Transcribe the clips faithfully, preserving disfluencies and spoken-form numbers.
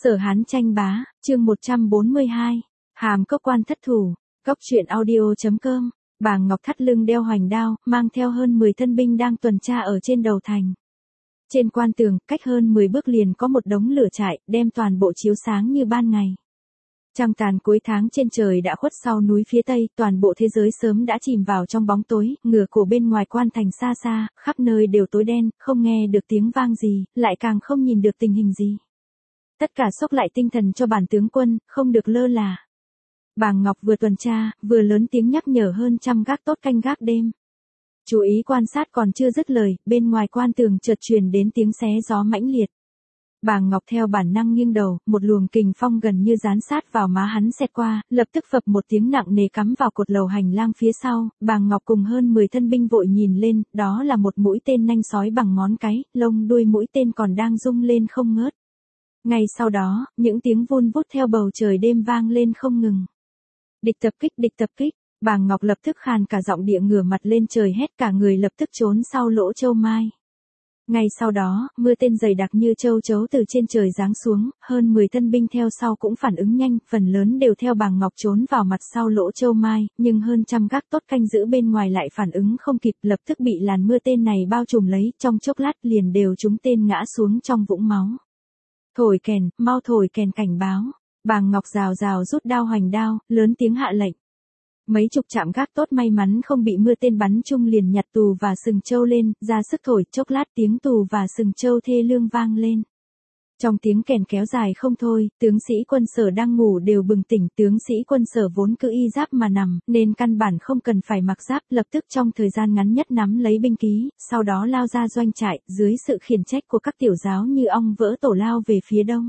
Sở Hán tranh bá, chương một trăm bốn mươi hai. Hàm Cốc quan thất thủ. Cốc truyện audio chấm com. Bàng Ngọc thắt lưng đeo hoành đao, mang theo hơn mười thân binh đang tuần tra ở trên đầu thành. Trên quan tường, cách hơn mười bước liền có một đống lửa trại, đem toàn bộ chiếu sáng như ban ngày. Trăng tàn cuối tháng trên trời đã khuất sau núi phía tây, toàn bộ thế giới sớm đã chìm vào trong bóng tối, ngửa cổ bên ngoài quan thành xa xa, khắp nơi đều tối đen, không nghe được tiếng vang gì, lại càng không nhìn được tình hình gì. Tất cả xốc lại tinh thần cho bản tướng quân, không được lơ là. Bàng Ngọc vừa tuần tra, vừa lớn tiếng nhắc nhở hơn trăm gác tốt canh gác đêm. Chú ý quan sát còn chưa dứt lời, bên ngoài quan tường chợt truyền đến tiếng xé gió mãnh liệt. Bàng Ngọc theo bản năng nghiêng đầu, một luồng kình phong gần như dán sát vào má hắn xẹt qua, lập tức phập một tiếng nặng nề cắm vào cột lầu hành lang phía sau. Bàng Ngọc cùng hơn mười thân binh vội nhìn lên, đó là một mũi tên nanh sói bằng ngón cái, lông đuôi mũi tên còn đang rung lên không ngớt. Ngay sau đó, những tiếng vun vút theo bầu trời đêm vang lên không ngừng. Địch tập kích, địch tập kích. Bàng Ngọc lập tức khàn cả giọng địa ngửa mặt lên trời hét, cả người lập tức trốn sau lỗ châu mai. Ngay sau đó, mưa tên dày đặc như châu chấu từ trên trời giáng xuống, hơn mười thân binh theo sau cũng phản ứng nhanh, phần lớn đều theo Bàng Ngọc trốn vào mặt sau lỗ châu mai, nhưng hơn trăm gác tốt canh giữ bên ngoài lại phản ứng không kịp, lập tức bị làn mưa tên này bao trùm lấy, trong chốc lát liền đều trúng tên ngã xuống trong vũng máu. Thổi kèn, mau thổi kèn cảnh báo. Bàng Ngọc rào rào rút đao hoành đao, lớn tiếng hạ lệnh. Mấy chục trạm gác tốt may mắn không bị mưa tên bắn chung liền nhặt tù và sừng trâu lên, ra sức thổi, chốc lát tiếng tù và sừng trâu thê lương vang lên. Trong tiếng kèn kéo dài không thôi, tướng sĩ quân Sở đang ngủ đều bừng tỉnh, tướng sĩ quân Sở vốn cứ y giáp mà nằm, nên căn bản không cần phải mặc giáp, lập tức trong thời gian ngắn nhất nắm lấy binh khí, sau đó lao ra doanh trại, dưới sự khiển trách của các tiểu giáo như ong vỡ tổ lao về phía đông.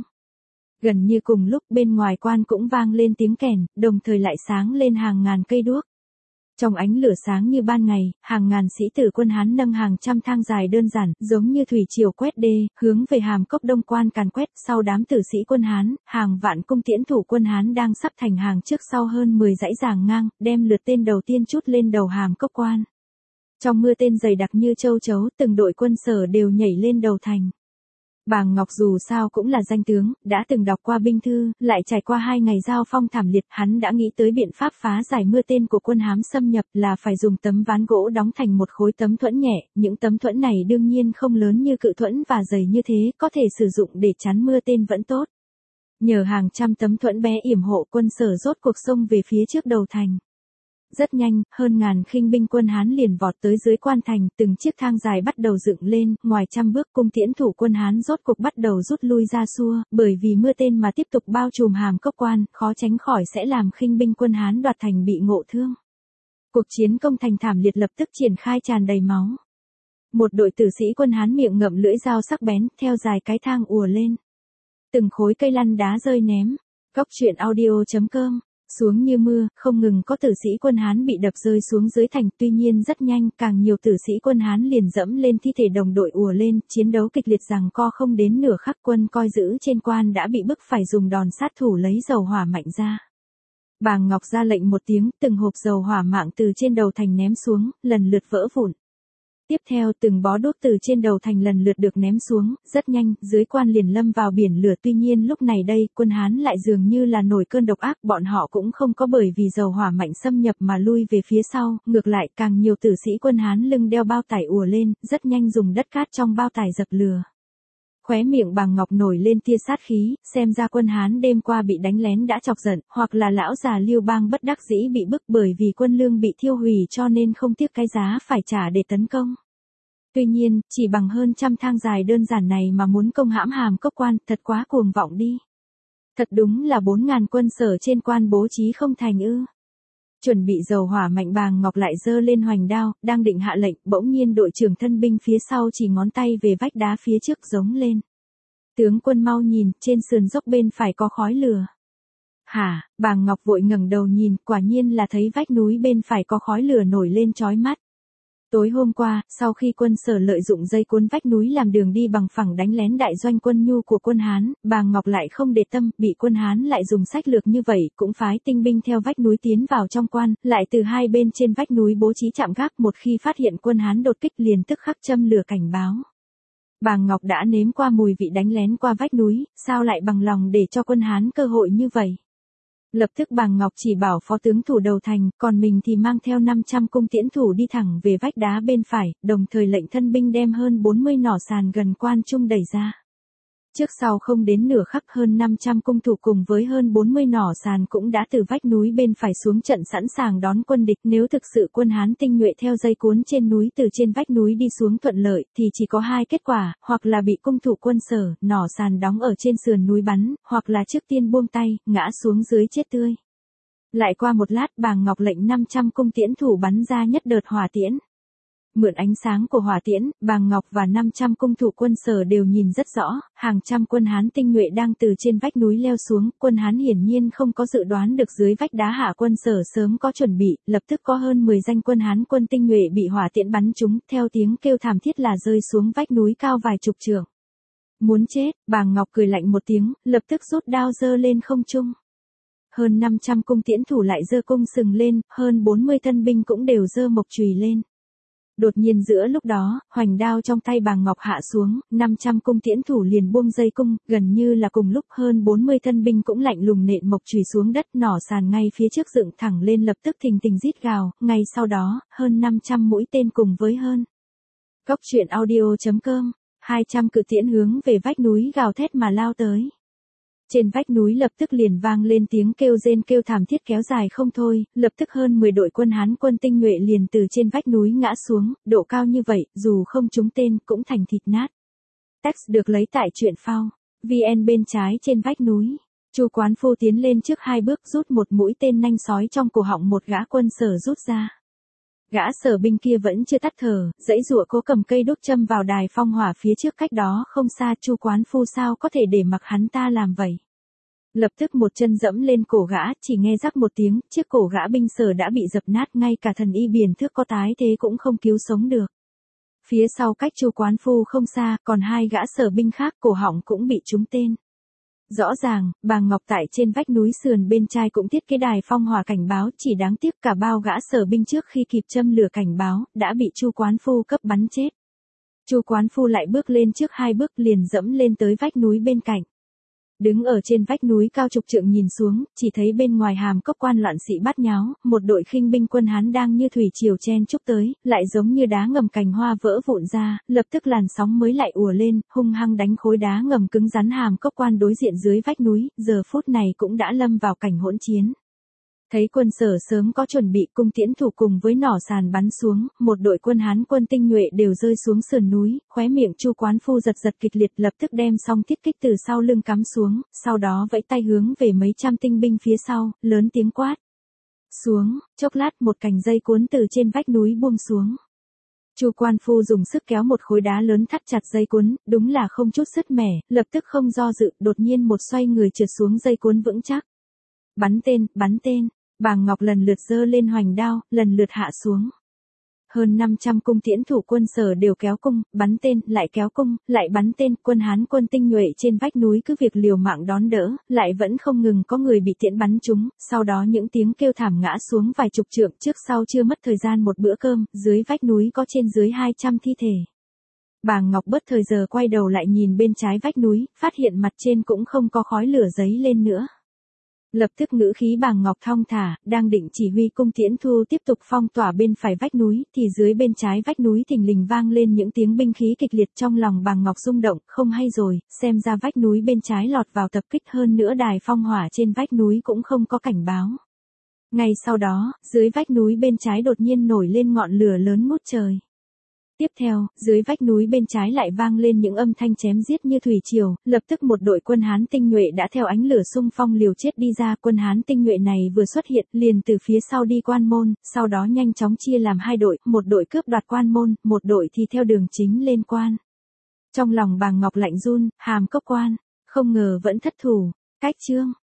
Gần như cùng lúc bên ngoài quan cũng vang lên tiếng kèn, đồng thời lại sáng lên hàng ngàn cây đuốc. Trong ánh lửa sáng như ban ngày, hàng ngàn sĩ tử quân Hán nâng hàng trăm thang dài đơn giản, giống như thủy triều quét đê, hướng về Hàm Cốc đông quan càn quét. Sau đám tử sĩ quân Hán, hàng vạn cung tiễn thủ quân Hán đang sắp thành hàng trước sau hơn mười dãy giàng ngang, đem lượt tên đầu tiên trút lên đầu Hàm Cốc quan. Trong mưa tên dày đặc như châu chấu, từng đội quân Sở đều nhảy lên đầu thành. Bàng Ngọc dù sao cũng là danh tướng, đã từng đọc qua binh thư, lại trải qua hai ngày giao phong thảm liệt, hắn đã nghĩ tới biện pháp phá giải mưa tên của quân Hán xâm nhập là phải dùng tấm ván gỗ đóng thành một khối tấm thuẫn nhẹ, những tấm thuẫn này đương nhiên không lớn như cự thuẫn và dày như thế, có thể sử dụng để chắn mưa tên vẫn tốt. Nhờ hàng trăm tấm thuẫn bé yểm hộ, quân Sở rốt cuộc xông về phía trước đầu thành. Rất nhanh, hơn ngàn khinh binh quân Hán liền vọt tới dưới quan thành, từng chiếc thang dài bắt đầu dựng lên, ngoài trăm bước cung tiễn thủ quân Hán rốt cuộc bắt đầu rút lui ra xua, bởi vì mưa tên mà tiếp tục bao trùm Hàm Cốc quan, khó tránh khỏi sẽ làm khinh binh quân Hán đoạt thành bị ngộ thương. Cuộc chiến công thành thảm liệt lập tức triển khai tràn đầy máu. Một đội tử sĩ quân Hán miệng ngậm lưỡi dao sắc bén, theo dài cái thang ùa lên. Từng khối cây lăn đá rơi ném. Cốc truyện audio chấm com. Xuống như mưa, không ngừng có tử sĩ quân Hán bị đập rơi xuống dưới thành, tuy nhiên rất nhanh, càng nhiều tử sĩ quân Hán liền dẫm lên thi thể đồng đội ùa lên, chiến đấu kịch liệt giằng co không đến nửa khắc, quân coi giữ trên quan đã bị bức phải dùng đòn sát thủ lấy dầu hỏa mạnh ra. Bàng Ngọc ra lệnh một tiếng, từng hộp dầu hỏa mạng từ trên đầu thành ném xuống, lần lượt vỡ vụn. Tiếp theo từng bó đuốc từ trên đầu thành lần lượt được ném xuống, rất nhanh, dưới quan liền lâm vào biển lửa. Tuy nhiên lúc này đây, quân Hán lại dường như là nổi cơn độc ác, bọn họ cũng không có bởi vì dầu hỏa mạnh xâm nhập mà lui về phía sau, ngược lại càng nhiều tử sĩ quân Hán lưng đeo bao tải ùa lên, rất nhanh dùng đất cát trong bao tải dập lửa. Khóe miệng Bàng Ngọc nổi lên tia sát khí, xem ra quân Hán đêm qua bị đánh lén đã chọc giận, hoặc là lão già Liêu Bang bất đắc dĩ bị bức bởi vì quân lương bị thiêu hủy cho nên không tiếc cái giá phải trả để tấn công. Tuy nhiên, chỉ bằng hơn trăm thang dài đơn giản này mà muốn công hãm Hàm Cốc quan, thật quá cuồng vọng đi. Thật đúng là bốn ngàn quân Sở trên quan bố trí không thành ư. Chuẩn bị dầu hỏa mạnh, Bàng Ngọc lại giơ lên hoành đao, đang định hạ lệnh, bỗng nhiên đội trưởng thân binh phía sau chỉ ngón tay về vách đá phía trước giống lên. Tướng quân mau nhìn, trên sườn dốc bên phải có khói lửa. Hả? Bàng Ngọc vội ngẩng đầu nhìn, quả nhiên là thấy vách núi bên phải có khói lửa nổi lên chói mắt. Tối hôm qua, sau khi quân Sở lợi dụng dây cuốn vách núi làm đường đi bằng phẳng đánh lén đại doanh quân Nhu của quân Hán, Bàng Ngọc lại không để tâm, bị quân Hán lại dùng sách lược như vậy, cũng phái tinh binh theo vách núi tiến vào trong quan, lại từ hai bên trên vách núi bố trí trạm gác, một khi phát hiện quân Hán đột kích liền tức khắc châm lửa cảnh báo. Bàng Ngọc đã nếm qua mùi vị đánh lén qua vách núi, sao lại bằng lòng để cho quân Hán cơ hội như vậy? Lập tức Bàng Ngọc chỉ bảo phó tướng thủ đầu thành, còn mình thì mang theo năm trăm cung tiễn thủ đi thẳng về vách đá bên phải, đồng thời lệnh thân binh đem hơn bốn mươi nỏ sàn gần quan trung đẩy ra. Trước sau không đến nửa khắc hơn năm trăm cung thủ cùng với hơn bốn mươi nỏ sàn cũng đã từ vách núi bên phải xuống trận sẵn sàng đón quân địch. Nếu thực sự quân Hán tinh nhuệ theo dây cuốn trên núi từ trên vách núi đi xuống thuận lợi thì chỉ có hai kết quả, hoặc là bị cung thủ quân Sở, nỏ sàn đóng ở trên sườn núi bắn, hoặc là trước tiên buông tay, ngã xuống dưới chết tươi. Lại qua một lát Bàng Ngọc lệnh năm trăm cung tiễn thủ bắn ra nhất đợt hỏa tiễn. Mượn ánh sáng của hỏa tiễn, Bàng Ngọc và năm trăm cung thủ quân Sở đều nhìn rất rõ, hàng trăm quân Hán tinh nhuệ đang từ trên vách núi leo xuống, quân Hán hiển nhiên không có dự đoán được dưới vách đá hạ quân Sở sớm có chuẩn bị, lập tức có hơn mười danh quân Hán quân tinh nhuệ bị hỏa tiễn bắn trúng, theo tiếng kêu thảm thiết là rơi xuống vách núi cao vài chục trượng. Muốn chết, Bàng Ngọc cười lạnh một tiếng, lập tức rút đao giơ lên không trung. Hơn năm trăm cung tiễn thủ lại giơ cung sừng lên, hơn bốn mươi thân binh cũng đều giơ mộc chùy lên. Đột nhiên giữa lúc đó, hoành đao trong tay Bàng Ngọc hạ xuống, năm trăm cung tiễn thủ liền buông dây cung, gần như là cùng lúc hơn bốn mươi thân binh cũng lạnh lùng nện mộc chùy xuống đất, nỏ sàn ngay phía trước dựng thẳng lên lập tức thình thình rít gào, ngay sau đó, hơn năm trăm mũi tên cùng với hơn. Góc truyện audio chấm com, hai trăm cự tiễn hướng về vách núi gào thét mà lao tới. Trên vách núi lập tức liền vang lên tiếng kêu rên kêu thảm thiết kéo dài không thôi, lập tức hơn mười đội quân Hán quân tinh nhuệ liền từ trên vách núi ngã xuống, độ cao như vậy, dù không trúng tên cũng thành thịt nát. Text được lấy tại truyện phao, vê en bên trái trên vách núi. Chu Quán Phu tiến lên trước hai bước rút một mũi tên nanh sói trong cổ họng một gã quân Sở rút ra. Gã Sở binh kia vẫn chưa tắt thở, giãy giụa cố cầm cây đốt châm vào đài phong hỏa phía trước cách đó không xa. Chu Quán Phu sao có thể để mặc hắn ta làm vậy? Lập tức một chân dẫm lên cổ gã, chỉ nghe rắc một tiếng, chiếc cổ gã binh Sở đã bị dập nát, ngay cả thần y biển thước có tái thế cũng không cứu sống được. Phía sau cách Chu Quán Phu không xa, còn hai gã Sở binh khác cổ họng cũng bị trúng tên. Rõ ràng, Bàng Ngọc tại trên vách núi sườn bên trái cũng thiết kế đài phong hỏa cảnh báo, chỉ đáng tiếc cả bao gã Sở binh trước khi kịp châm lửa cảnh báo, đã bị Chu Quán Phu cấp bắn chết. Chu Quán Phu lại bước lên trước hai bước liền dẫm lên tới vách núi bên cạnh. Đứng ở trên vách núi cao chục trượng nhìn xuống, chỉ thấy bên ngoài Hàm Cốc quan loạn sĩ bát nháo, một đội khinh binh quân Hán đang như thủy triều chen chúc tới, lại giống như đá ngầm cành hoa vỡ vụn ra, lập tức làn sóng mới lại ùa lên, hung hăng đánh khối đá ngầm cứng rắn Hàm Cốc quan đối diện dưới vách núi, giờ phút này cũng đã lâm vào cảnh hỗn chiến. Thấy quân Sở sớm có chuẩn bị, cung tiễn thủ cùng với nỏ sàn bắn xuống, một đội quân Hán quân tinh nhuệ đều rơi xuống sườn núi, khóe miệng Chu Quán Phu giật giật kịch liệt, lập tức đem song thiết kích từ sau lưng cắm xuống, sau đó vẫy tay hướng về mấy trăm tinh binh phía sau, lớn tiếng quát. Xuống, chốc lát một cành dây cuốn từ trên vách núi buông xuống. Chu Quán Phu dùng sức kéo một khối đá lớn thắt chặt dây cuốn, đúng là không chút sứt mẻ, lập tức không do dự, đột nhiên một xoay người trượt xuống dây cuốn vững chắc. Bắn tên, bắn tên. Bàng Ngọc lần lượt giơ lên hoành đao, lần lượt hạ xuống. Hơn năm trăm cung tiễn thủ quân Sở đều kéo cung, bắn tên, lại kéo cung, lại bắn tên, quân Hán quân tinh nhuệ trên vách núi cứ việc liều mạng đón đỡ, lại vẫn không ngừng có người bị tiễn bắn trúng, sau đó những tiếng kêu thảm ngã xuống vài chục trượng, trước sau chưa mất thời gian một bữa cơm, dưới vách núi có trên dưới hai trăm thi thể. Bàng Ngọc bớt thời giờ quay đầu lại nhìn bên trái vách núi, phát hiện mặt trên cũng không có khói lửa giấy lên nữa. Lập tức ngữ khí Bàng Ngọc thong thả, đang định chỉ huy cung tiễn thu tiếp tục phong tỏa bên phải vách núi, thì dưới bên trái vách núi thình lình vang lên những tiếng binh khí kịch liệt. Trong lòng Bàng Ngọc rung động, không hay rồi, xem ra vách núi bên trái lọt vào tập kích, hơn nữa đài phong hỏa trên vách núi cũng không có cảnh báo. Ngay sau đó, dưới vách núi bên trái đột nhiên nổi lên ngọn lửa lớn ngút trời. Tiếp theo, dưới vách núi bên trái lại vang lên những âm thanh chém giết như thủy triều, lập tức một đội quân Hán tinh nhuệ đã theo ánh lửa xung phong liều chết đi ra. Quân Hán tinh nhuệ này vừa xuất hiện, liền từ phía sau đi quan môn, sau đó nhanh chóng chia làm hai đội, một đội cướp đoạt quan môn, một đội thì theo đường chính lên quan. Trong lòng Bàng Ngọc lạnh run, Hàm Cốc quan, không ngờ vẫn thất thủ. Cách chương